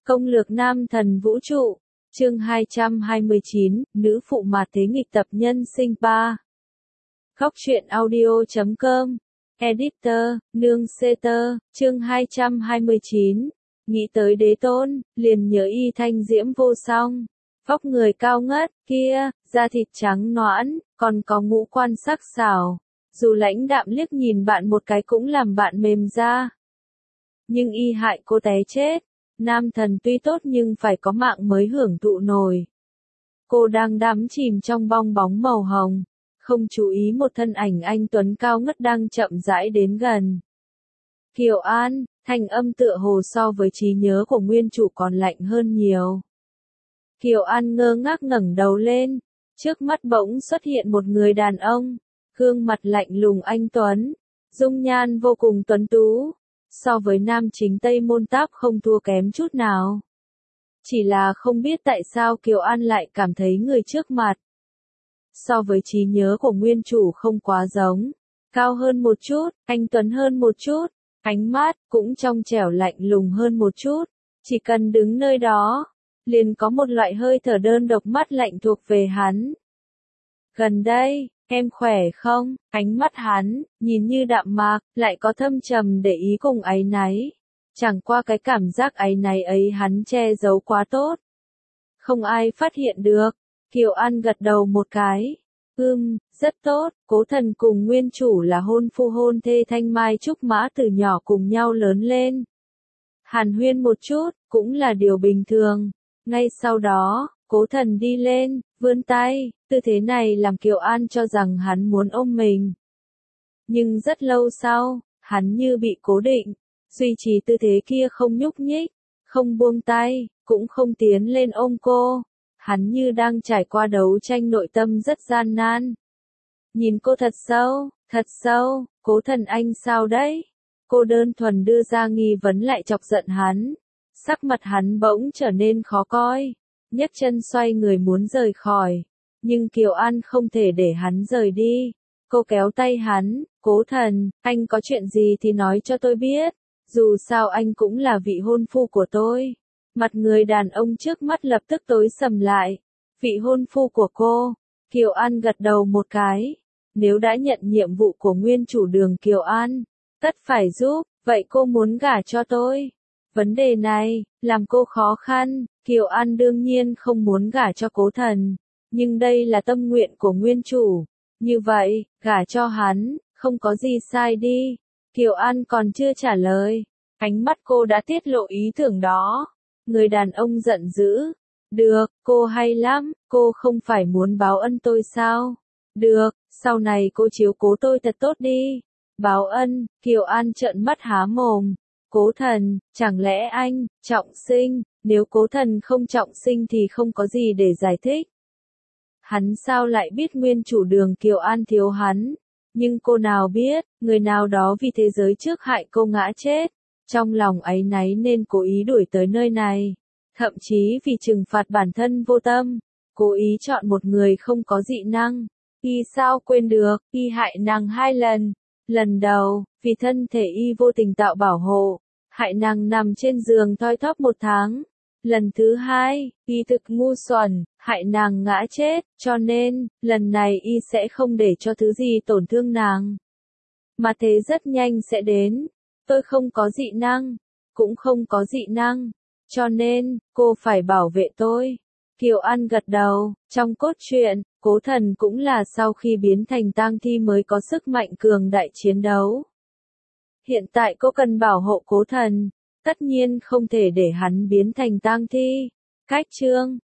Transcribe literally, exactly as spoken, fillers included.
Công lược nam thần vũ trụ, chương hai trăm hai mươi chín, nữ phụ mạt thế nghịch tập nhân sinh ba. Góc truyện audio chấm com, Editor, Nương Seter, chương hai trăm hai mươi chín. Nghĩ tới đế tôn, liền nhớ y thanh diễm vô song. Vóc người cao ngất, kia, da thịt trắng nõn, còn có ngũ quan sắc sảo. Dù lãnh đạm liếc nhìn bạn một cái cũng làm bạn mềm da. Nhưng y hại cô té chết. Nam thần tuy tốt nhưng phải có mạng mới hưởng thụ nổi. Cô đang đắm chìm trong bong bóng màu hồng, không chú ý một thân ảnh anh tuấn cao ngất đang chậm rãi đến gần. Kiều An, thanh âm tựa hồ so với trí nhớ của nguyên chủ còn lạnh hơn nhiều. Kiều An ngơ ngác ngẩng đầu lên, trước mắt bỗng xuất hiện một người đàn ông, gương mặt lạnh lùng anh tuấn, dung nhan vô cùng tuấn tú. So với nam chính Tây Môn Táp không thua kém chút nào. Chỉ là không biết tại sao Kiều An lại cảm thấy người trước mặt. So với trí nhớ của nguyên chủ không quá giống. Cao hơn một chút, anh tuấn hơn một chút, ánh mắt cũng trong trẻo lạnh lùng hơn một chút. Chỉ cần đứng nơi đó, liền có một loại hơi thở đơn độc mát lạnh thuộc về hắn. Gần đây, em khỏe không? Ánh mắt hắn, nhìn như đạm mạc, lại có thâm trầm để ý cùng áy náy. Chẳng qua cái cảm giác áy náy ấy hắn che giấu quá tốt. Không ai phát hiện được. Kiều An gật đầu một cái. Ừm, rất tốt, Cố Thần cùng nguyên chủ là hôn phu hôn thê thanh mai trúc mã từ nhỏ cùng nhau lớn lên. Hàn huyên một chút, cũng là điều bình thường. Ngay sau đó, Cố Thần đi lên, vươn tay, tư thế này làm Kiều An cho rằng hắn muốn ôm mình. Nhưng rất lâu sau, hắn như bị cố định, duy trì tư thế kia không nhúc nhích, không buông tay, cũng không tiến lên ôm cô. Hắn như đang trải qua đấu tranh nội tâm rất gian nan. Nhìn cô thật sâu, thật sâu, Cố Thần anh sao đấy? Cô đơn thuần đưa ra nghi vấn lại chọc giận hắn. Sắc mặt hắn bỗng trở nên khó coi. Nhấc chân xoay người muốn rời khỏi. Nhưng Kiều An không thể để hắn rời đi. Cô kéo tay hắn, Cố Thần, anh có chuyện gì thì nói cho tôi biết. Dù sao anh cũng là vị hôn phu của tôi. Mặt người đàn ông trước mắt lập tức tối sầm lại. Vị hôn phu của cô. Kiều An gật đầu một cái. Nếu đã nhận nhiệm vụ của nguyên chủ Đường Kiều An, tất phải giúp, vậy cô muốn gả cho tôi. Vấn đề này, làm cô khó khăn. Kiều An đương nhiên không muốn gả cho Cố Thần. Nhưng đây là tâm nguyện của nguyên chủ. Như vậy, gả cho hắn, không có gì sai đi. Kiều An còn chưa trả lời. Ánh mắt cô đã tiết lộ ý tưởng đó. Người đàn ông giận dữ. Được, cô hay lắm, cô không phải muốn báo ân tôi sao? Được, sau này cô chiếu cố tôi thật tốt đi. Báo ân, Kiều An trợn mắt há mồm. Cố Thần, chẳng lẽ anh, trọng sinh, nếu Cố Thần không trọng sinh thì không có gì để giải thích. Hắn sao lại biết nguyên chủ Đường Kiều An thiếu hắn? Nhưng cô nào biết, người nào đó vì thế giới trước hại cô ngã chết. Trong lòng áy náy nên cố ý đuổi tới nơi này. Thậm chí vì trừng phạt bản thân vô tâm. Cố ý chọn một người không có dị năng. Y sao quên được, y hại nàng hai lần. Lần đầu, vì thân thể y vô tình tạo bảo hộ. Hại nàng nằm trên giường thoi thóp một tháng. Lần thứ hai, y thực ngu xuẩn, hại nàng ngã chết, cho nên, lần này y sẽ không để cho thứ gì tổn thương nàng. Mà thế rất nhanh sẽ đến. Tôi không có dị năng, cũng không có dị năng, cho nên, cô phải bảo vệ tôi. Kiều An gật đầu, trong cốt truyện, Cố Thần cũng là sau khi biến thành tang thi mới có sức mạnh cường đại chiến đấu. Hiện tại cô cần bảo hộ Cố Thần, tất nhiên không thể để hắn biến thành tang thi. Cách chương,